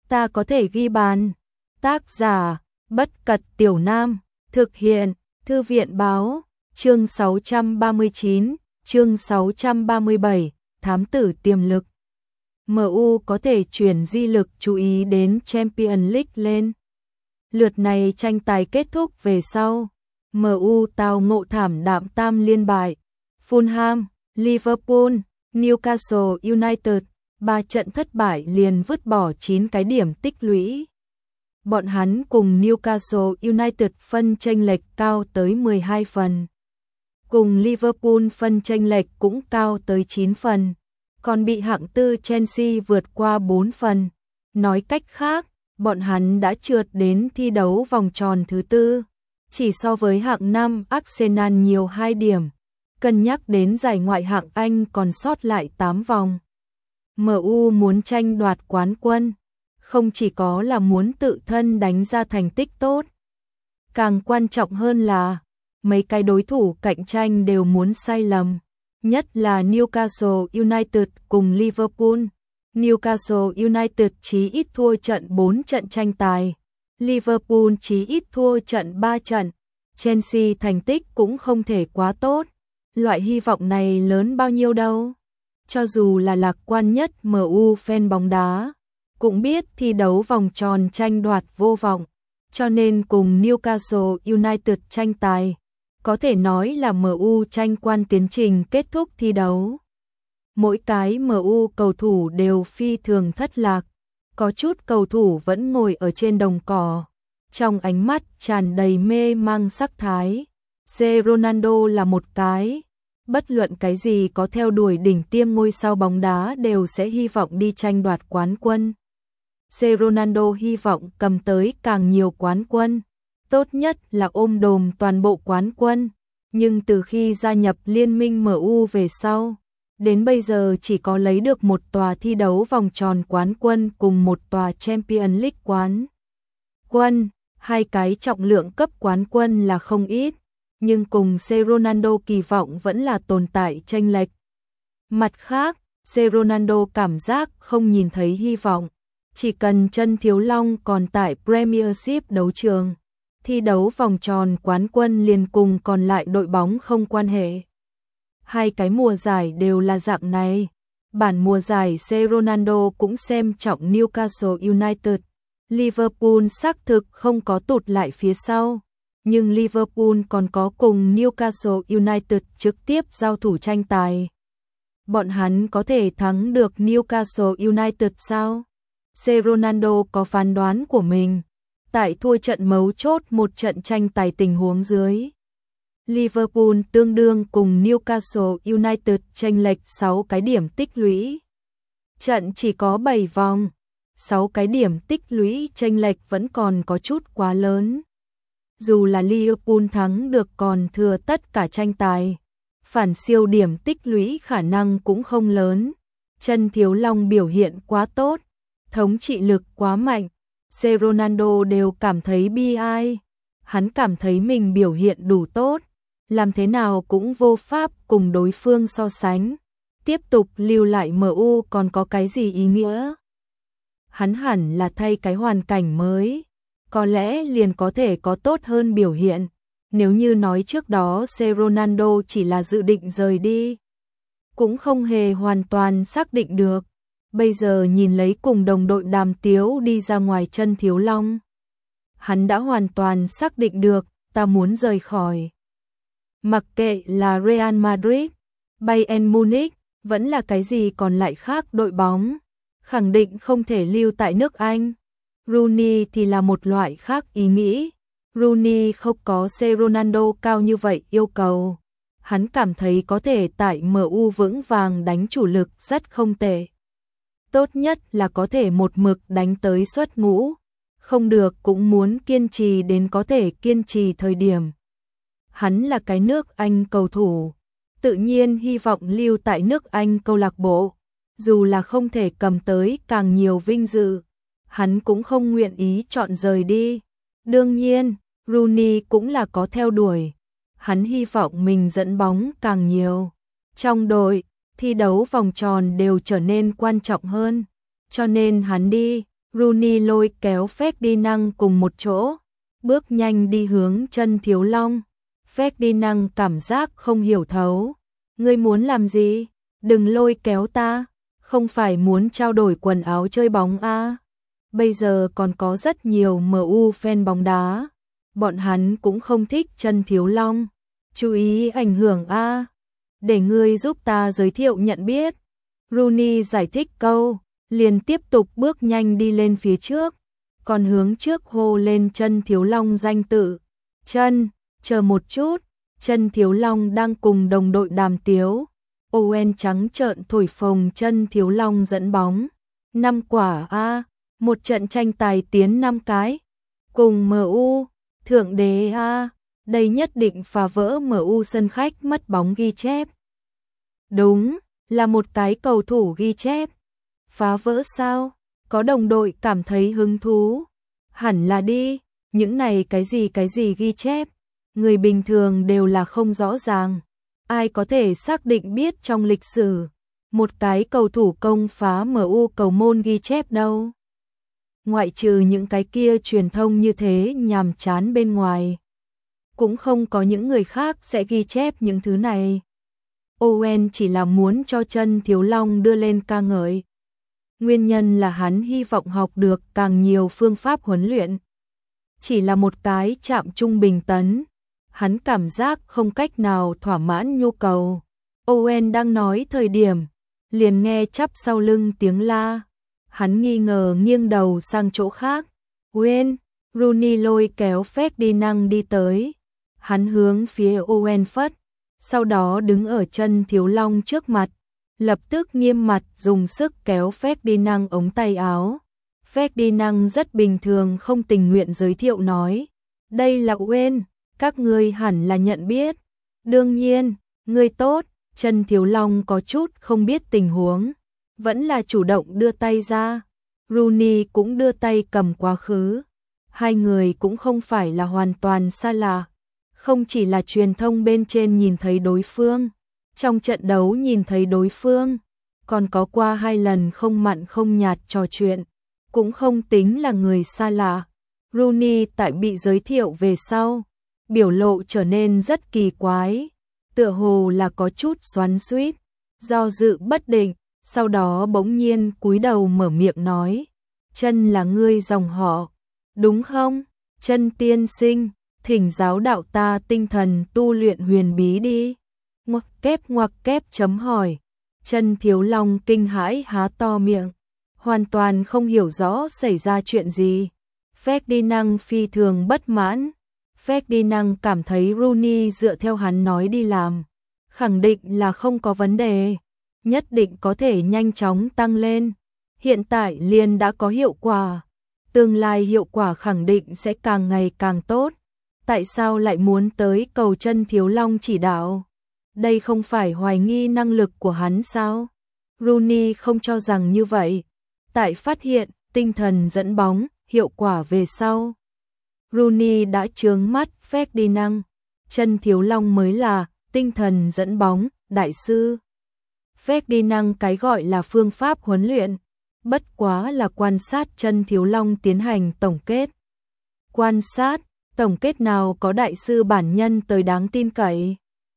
ta có thể ghi bàn. Tác giả, Bất Cật Tiểu Nam, thực hiện, Thư viện Báo, chương 639, chương 637, Thám tử tiềm lực. MU có thể chuyển di lực chú ý đến Champions League lên. Lượt này tranh tài kết thúc về sau, MU tao ngộ thảm đạm tam liên bại. Fulham, Liverpool, Newcastle United, 3 trận thất bại liền vứt bỏ 9 cái điểm tích lũy. Bọn hắn cùng Newcastle United phân chênh lệch cao tới 12 phần. Cùng Liverpool phân chênh lệch cũng cao tới 9 phần. Còn bị hạng tư Chelsea vượt qua 4 phần. Nói cách khác, bọn hắn đã trượt đến thi đấu vòng tròn thứ tư. Chỉ so với hạng 5 Arsenal nhiều 2 điểm. Cân nhắc đến giải ngoại hạng Anh còn sót lại 8 vòng. MU muốn tranh đoạt quán quân, không chỉ có là muốn tự thân đánh ra thành tích tốt. Càng quan trọng hơn là, mấy cái đối thủ cạnh tranh đều muốn sai lầm. Nhất là Newcastle United cùng Liverpool. Newcastle United chí ít thua trận 4 trận tranh tài. Liverpool chí ít thua trận 3 trận. Chelsea thành tích cũng không thể quá tốt. Loại hy vọng này lớn bao nhiêu đâu. Cho dù là lạc quan nhất MU fan bóng đá, cũng biết thi đấu vòng tròn tranh đoạt vô vọng. Cho nên cùng Newcastle United tranh tài, có thể nói là MU tranh quan tiến trình kết thúc thi đấu. Mỗi cái MU cầu thủ đều phi thường thất lạc, có chút cầu thủ vẫn ngồi ở trên đồng cỏ, trong ánh mắt tràn đầy mê mang sắc thái. Ronaldo là một cái, bất luận cái gì có theo đuổi đỉnh tiêm ngôi sao bóng đá đều sẽ hy vọng đi tranh đoạt quán quân. Ronaldo hy vọng cầm tới càng nhiều quán quân, tốt nhất là ôm đồm toàn bộ quán quân, nhưng từ khi gia nhập liên minh MU về sau, đến bây giờ chỉ có lấy được một tòa thi đấu vòng tròn quán quân cùng một tòa Champions League quán quân, 2 cái trọng lượng cấp quán quân là không ít, nhưng cùng Ronaldo kỳ vọng vẫn là tồn tại chênh lệch. Mặt khác, Ronaldo cảm giác không nhìn thấy hy vọng, chỉ cần chân Thiếu Long còn tại Premiership đấu trường, thi đấu vòng tròn quán quân liền cùng còn lại đội bóng không quan hệ. 2 cái mùa giải đều là dạng này. Bản mùa giải Ronaldo cũng xem trọng Newcastle United. Liverpool xác thực không có tụt lại phía sau, nhưng Liverpool còn có cùng Newcastle United trực tiếp giao thủ tranh tài. Bọn hắn có thể thắng được Newcastle United sao? Ronaldo có phán đoán của mình. Tại thua trận mấu chốt một trận tranh tài tình huống dưới, Liverpool tương đương cùng Newcastle United chênh lệch 6 cái điểm tích lũy. Trận chỉ có 7 vòng, 6 cái điểm tích lũy chênh lệch vẫn còn có chút quá lớn. Dù là Liverpool thắng được còn thừa tất cả tranh tài, phản siêu điểm tích lũy khả năng cũng không lớn. Chân Thiếu Long biểu hiện quá tốt, thống trị lực quá mạnh, Ronaldo đều cảm thấy bi ai. Hắn cảm thấy mình biểu hiện đủ tốt, làm thế nào cũng vô pháp cùng đối phương so sánh. Tiếp tục lưu lại MU còn có cái gì ý nghĩa? Hắn hẳn là thay cái hoàn cảnh mới, có lẽ liền có thể có tốt hơn biểu hiện. Nếu như nói trước đó Ronaldo chỉ là dự định rời đi, cũng không hề hoàn toàn xác định được. Bây giờ nhìn lấy cùng đồng đội Đàm Tiếu đi ra ngoài chân Thiếu Long, hắn đã hoàn toàn xác định được, ta muốn rời khỏi. Mặc kệ là Real Madrid, Bayern Munich, vẫn là cái gì còn lại khác đội bóng, khẳng định không thể lưu tại nước Anh. Rooney thì là một loại khác ý nghĩ. Rooney không có Ronaldo cao như vậy yêu cầu. Hắn cảm thấy có thể tại MU vững vàng đánh chủ lực rất không tệ. Tốt nhất là có thể một mực đánh tới xuất ngũ, không được cũng muốn kiên trì đến có thể kiên trì thời điểm. Hắn là cái nước Anh cầu thủ, tự nhiên hy vọng lưu tại nước Anh câu lạc bộ, dù là không thể cầm tới càng nhiều vinh dự, hắn cũng không nguyện ý chọn rời đi. Đương nhiên, Rooney cũng là có theo đuổi, hắn hy vọng mình dẫn bóng càng nhiều. Trong đội, thi đấu vòng tròn đều trở nên quan trọng hơn, cho nên hắn đi. Rooney lôi kéo Ferdinand cùng một chỗ, bước nhanh đi hướng chân Thiếu Long. Ferdinand cảm giác không hiểu thấu. Ngươi muốn làm gì? Đừng lôi kéo ta. Không phải muốn trao đổi quần áo chơi bóng à? Bây giờ còn có rất nhiều MU fan bóng đá. Bọn hắn cũng không thích chân Thiếu Long. Chú ý ảnh hưởng à? Để ngươi giúp ta giới thiệu nhận biết. Rooney giải thích câu, liền tiếp tục bước nhanh đi lên phía trước, còn hướng trước hô lên chân Thiếu Long danh tự. Chân, chờ một chút, chân Thiếu Long đang cùng đồng đội đàm tiếu. Owen trắng trợn thổi phồng chân Thiếu Long dẫn bóng. 5 quả a, một trận tranh tài tiến 5 cái. Cùng MU, thượng đế a, đây nhất định phá vỡ MU sân khách mất bóng ghi chép. Đúng, là một cái cầu thủ ghi chép. Phá vỡ sao? Có đồng đội cảm thấy hứng thú. Hẳn là đi, những này cái gì ghi chép, người bình thường đều là không rõ ràng. Ai có thể xác định biết trong lịch sử một cái cầu thủ công phá MU cầu môn ghi chép đâu. Ngoại trừ những cái kia truyền thông như thế nhàm chán bên ngoài, cũng không có những người khác sẽ ghi chép những thứ này. Owen chỉ là muốn cho chân Thiếu Long đưa lên ca ngợi. Nguyên nhân là hắn hy vọng học được càng nhiều phương pháp huấn luyện. Chỉ là một cái chạm trung bình tấn, hắn cảm giác không cách nào thỏa mãn nhu cầu. Owen đang nói thời điểm, liền nghe chắp sau lưng tiếng la. Hắn nghi ngờ nghiêng đầu sang chỗ khác. Owen, Rooney lôi kéo Ferdinand đi tới. Hắn hướng phía Owen phất, sau đó đứng ở chân Thiếu Long trước mặt, lập tức nghiêm mặt dùng sức kéo Ferdinand ống tay áo. Ferdinand rất bình thường không tình nguyện giới thiệu nói, đây là Owen, các ngươi hẳn là nhận biết. Đương nhiên, ngươi tốt. Chân Thiếu Long có chút không biết tình huống, vẫn là chủ động đưa tay ra. Rooney cũng đưa tay cầm quá khứ. Hai người cũng không phải là hoàn toàn xa lạ. Không chỉ là truyền thông bên trên nhìn thấy đối phương, trong trận đấu nhìn thấy đối phương, còn có qua 2 lần không mặn không nhạt trò chuyện, cũng không tính là người xa lạ. Rooney tại bị giới thiệu về sau, biểu lộ trở nên rất kỳ quái, tựa hồ là có chút xoắn xuýt, do dự bất định, sau đó bỗng nhiên cúi đầu mở miệng nói, chân là ngươi dòng họ, đúng không? Chân tiên sinh, thỉnh giáo đạo ta tinh thần tu luyện huyền bí đi. Ngoặc kép chấm hỏi. Chân Thiếu Long kinh hãi há to miệng, hoàn toàn không hiểu rõ xảy ra chuyện gì. Ferdinand phi thường bất mãn. Ferdinand cảm thấy Rooney dựa theo hắn nói đi làm, khẳng định là không có vấn đề, nhất định có thể nhanh chóng tăng lên. Hiện tại liền đã có hiệu quả, tương lai hiệu quả khẳng định sẽ càng ngày càng tốt. Tại sao lại muốn tới cầu chân Thiếu Long chỉ đạo? Đây không phải hoài nghi năng lực của hắn sao? Rooney không cho rằng như vậy. Tại phát hiện tinh thần dẫn bóng hiệu quả về sau, Rooney đã trướng mắt Ferdinand. Chân Thiếu Long mới là tinh thần dẫn bóng đại sư. Ferdinand cái gọi là phương pháp huấn luyện, bất quá là quan sát chân Thiếu Long tiến hành tổng kết. Quan sát, tổng kết nào có đại sư bản nhân tới đáng tin cậy.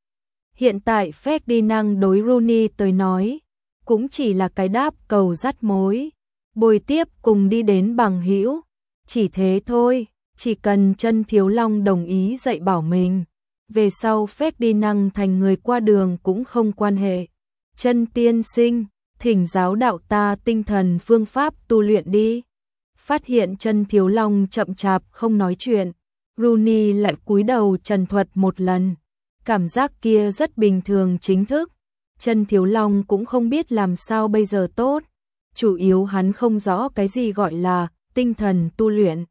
Hiện tại Ferdinand đối Rooney tới nói, cũng chỉ là cái đáp cầu dắt mối, bồi tiếp cùng đi đến bằng hữu, chỉ thế thôi. Chỉ cần chân Thiếu Long đồng ý dạy bảo mình, về sau Ferdinand thành người qua đường cũng không quan hệ. Chân tiên sinh, thỉnh giáo đạo ta tinh thần phương pháp tu luyện đi. Phát hiện chân Thiếu Long chậm chạp không nói chuyện, Rooney lại cúi đầu trần thuật một lần. Cảm giác kia rất bình thường chính thức. Chân Thiếu Long cũng không biết làm sao bây giờ tốt. Chủ yếu hắn không rõ cái gì gọi là tinh thần tu luyện.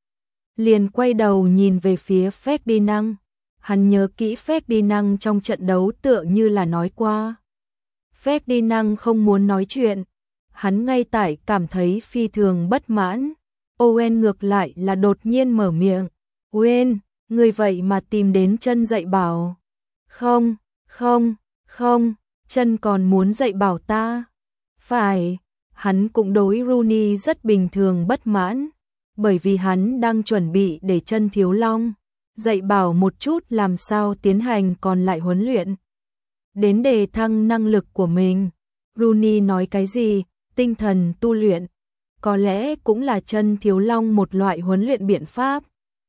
Liền quay đầu nhìn về phía Ferdinand. Hắn nhớ kỹ Ferdinand trong trận đấu tựa như là nói qua. Ferdinand không muốn nói chuyện. Hắn ngay tại cảm thấy phi thường bất mãn. Owen ngược lại là đột nhiên mở miệng. Owen, người vậy mà tìm đến chân dạy bảo. Không, chân còn muốn dạy bảo ta. Phải, Hắn cũng đối Rooney rất bình thường bất mãn, bởi vì hắn đang chuẩn bị để Chân Thiếu Long dạy bảo một chút làm sao tiến hành còn lại huấn luyện. Đến đề thăng năng lực của mình, Rooney nói cái gì, tinh thần tu luyện, có lẽ cũng là Chân Thiếu Long một loại huấn luyện biện pháp.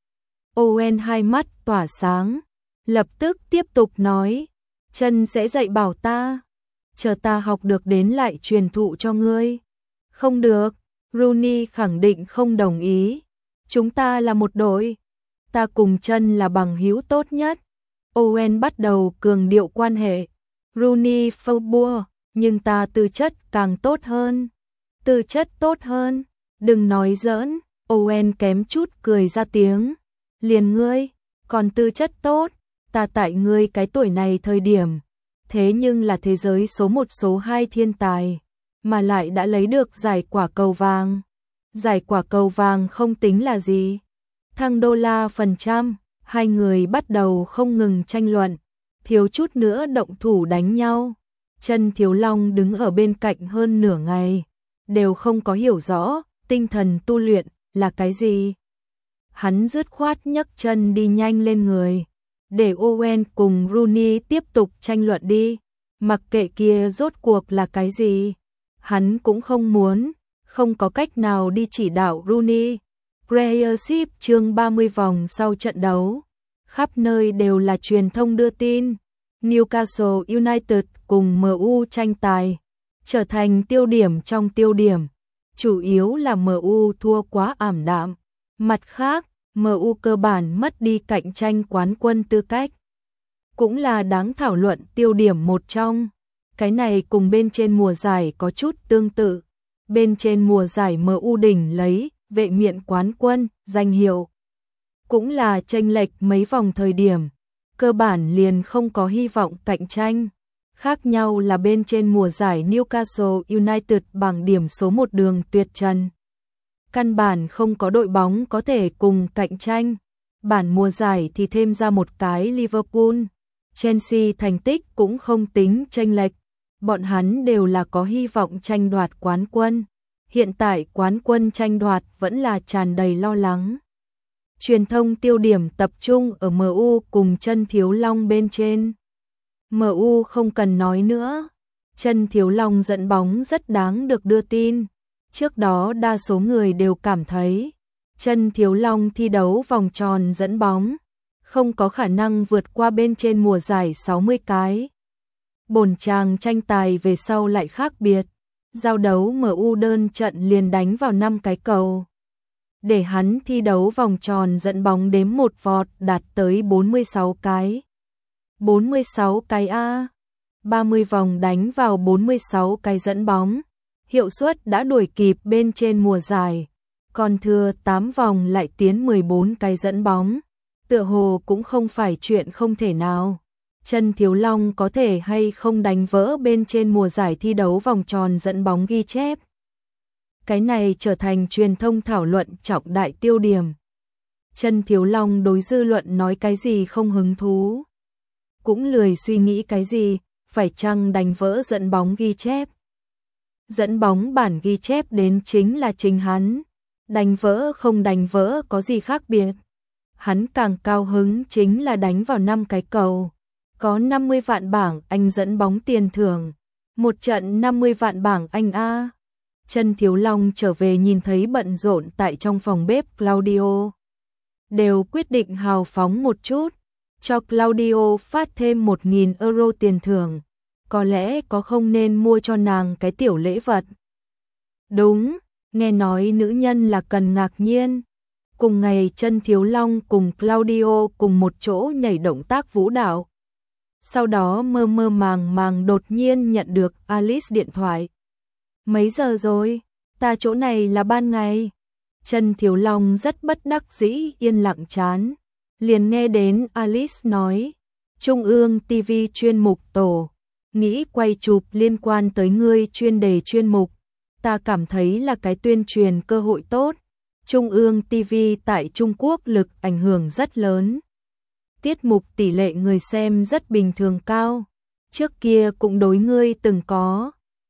Owen hai mắt tỏa sáng, lập tức tiếp tục nói, Chân sẽ dạy bảo ta, chờ ta học được đến lại truyền thụ cho ngươi. Không được, Rooney khẳng định không đồng ý, chúng ta là một đội, ta cùng Chân là bằng hữu tốt nhất. Owen bắt đầu cường điệu quan hệ, Rooney phâu bua, nhưng ta tư chất càng tốt hơn. Tư chất tốt hơn, đừng nói giỡn, Owen kém chút cười ra tiếng. Liền ngươi, còn tư chất tốt, ta tại ngươi cái tuổi này thời điểm, thế nhưng là thế giới số 1 số 2 thiên tài, mà lại đã lấy được giải quả cầu vàng. Giải quả cầu vàng không tính là gì. Thăng đô la phần trăm, hai người bắt đầu không ngừng tranh luận, thiếu chút nữa động thủ đánh nhau. Chân Thiếu Long đứng ở bên cạnh hơn nửa ngày, đều không có hiểu rõ tinh thần tu luyện là cái gì. Hắn dứt khoát nhấc chân đi nhanh lên người, để Owen cùng Rooney tiếp tục tranh luận đi, mặc kệ kia rốt cuộc là cái gì. Hắn cũng không muốn, không có cách nào đi chỉ đạo Rooney. Premiership chương 30 vòng sau trận đấu, khắp nơi đều là truyền thông đưa tin. Newcastle United cùng MU tranh tài, trở thành tiêu điểm trong tiêu điểm, chủ yếu là MU thua quá ảm đạm. Mặt khác, MU cơ bản mất đi cạnh tranh quán quân tư cách, cũng là đáng thảo luận tiêu điểm một trong. Cái này cùng bên trên mùa giải có chút tương tự. Bên trên mùa giải MU đỉnh lấy vệ miện quán quân, danh hiệu, cũng là chênh lệch mấy vòng thời điểm, cơ bản liền không có hy vọng cạnh tranh. Khác nhau là bên trên mùa giải Newcastle United bằng điểm số 1 đường tuyệt trần, căn bản không có đội bóng có thể cùng cạnh tranh. Bản mùa giải thì thêm ra một cái Liverpool, Chelsea thành tích cũng không tính chênh lệch, bọn hắn đều là có hy vọng tranh đoạt quán quân. Hiện tại quán quân tranh đoạt vẫn là tràn đầy lo lắng. Truyền thông tiêu điểm tập trung ở MU cùng Chân Thiếu Long bên trên. MU không cần nói nữa, Chân Thiếu Long dẫn bóng rất đáng được đưa tin. Trước đó đa số người đều cảm thấy Chân Thiếu Long thi đấu vòng tròn dẫn bóng không có khả năng vượt qua bên trên mùa giải 60 cái. Bổn chàng tranh tài về sau lại khác biệt, giao đấu MU đơn trận liền đánh vào 5 cái cầu, để hắn thi đấu vòng tròn dẫn bóng đếm một vọt đạt tới 46 cái. 46 cái A, 30 vòng đánh vào 46 cái dẫn bóng, hiệu suất đã đuổi kịp bên trên mùa giải, còn thừa 8 vòng lại tiến 14 cái dẫn bóng, tựa hồ cũng không phải chuyện không thể nào. Chân Thiếu Long có thể hay không đánh vỡ bên trên mùa giải thi đấu vòng tròn dẫn bóng ghi chép. Cái này trở thành truyền thông thảo luận trọng đại tiêu điểm. Chân Thiếu Long đối dư luận nói cái gì không hứng thú, cũng lười suy nghĩ cái gì, phải chăng đánh vỡ dẫn bóng ghi chép. Dẫn bóng bản ghi chép đến chính là chính hắn, đánh vỡ không đánh vỡ có gì khác biệt. Hắn càng cao hứng chính là đánh vào 5 cái cầu, có 50 vạn bảng Anh dẫn bóng tiền thưởng, một trận 50 vạn bảng Anh A. Chân Thiếu Long trở về nhìn thấy bận rộn tại trong phòng bếp Claudio, đều quyết định hào phóng một chút, cho Claudio phát thêm 1.000 euro tiền thưởng, có lẽ có không nên mua cho nàng cái tiểu lễ vật. Đúng, nghe nói nữ nhân là cần ngạc nhiên. Cùng ngày Chân Thiếu Long cùng Claudio cùng một chỗ nhảy động tác vũ đạo. Sau đó mơ mơ màng màng đột nhiên nhận được Alice điện thoại. Mấy giờ rồi? Ta chỗ này là ban ngày. Chân Thiếu Long rất bất đắc dĩ yên lặng chán. Liền nghe đến Alice nói, Trung ương TV chuyên mục tổ, nghĩ quay chụp liên quan tới ngươi chuyên đề chuyên mục. Ta cảm thấy là cái tuyên truyền cơ hội tốt. Trung ương TV tại Trung Quốc lực ảnh hưởng rất lớn. Tiết mục tỷ lệ người xem rất bình thường cao. Trước kia cũng đối ngươi từng có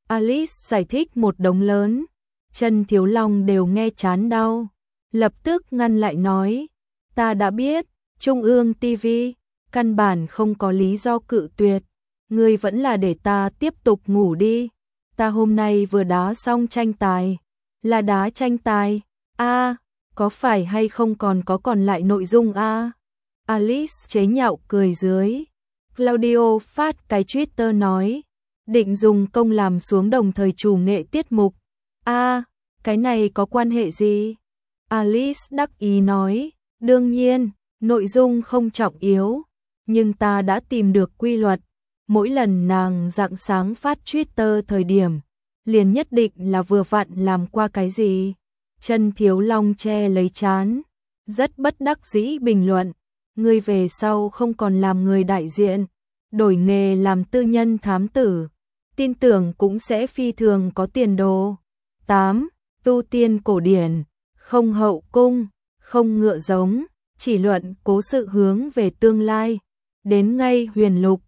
Alice giải thích một đống lớn. Trần Thiếu Long đều nghe chán đau. Lập tức ngăn lại nói. Ta đã biết, Trung ương TV, căn bản không có lý do cự tuyệt. Ngươi vẫn là để ta tiếp tục ngủ đi. Ta hôm nay vừa đá xong tranh tài. Là đá tranh tài? Có phải hay không còn lại nội dung Alice chế nhạo cười dưới. Claudio phát cái Twitter nói. Định dùng công làm xuống đồng thời chủ nghệ tiết mục. Cái này có quan hệ gì? Alice đắc ý nói. Đương nhiên, nội dung không trọng yếu. Nhưng ta đã tìm được quy luật. Mỗi lần nàng rạng sáng phát Twitter thời điểm, liền nhất định là vừa vặn làm qua cái gì. Trần Thiếu Long che lấy trán, rất bất đắc dĩ bình luận. Ngươi về sau không còn làm người đại diện, đổi nghề làm tư nhân thám tử. Tin tưởng cũng sẽ phi thường có tiền đồ. 8. Tu tiên cổ điển, không hậu cung, không ngựa giống, chỉ luận cố sự hướng về tương lai. Đến ngay huyền lục,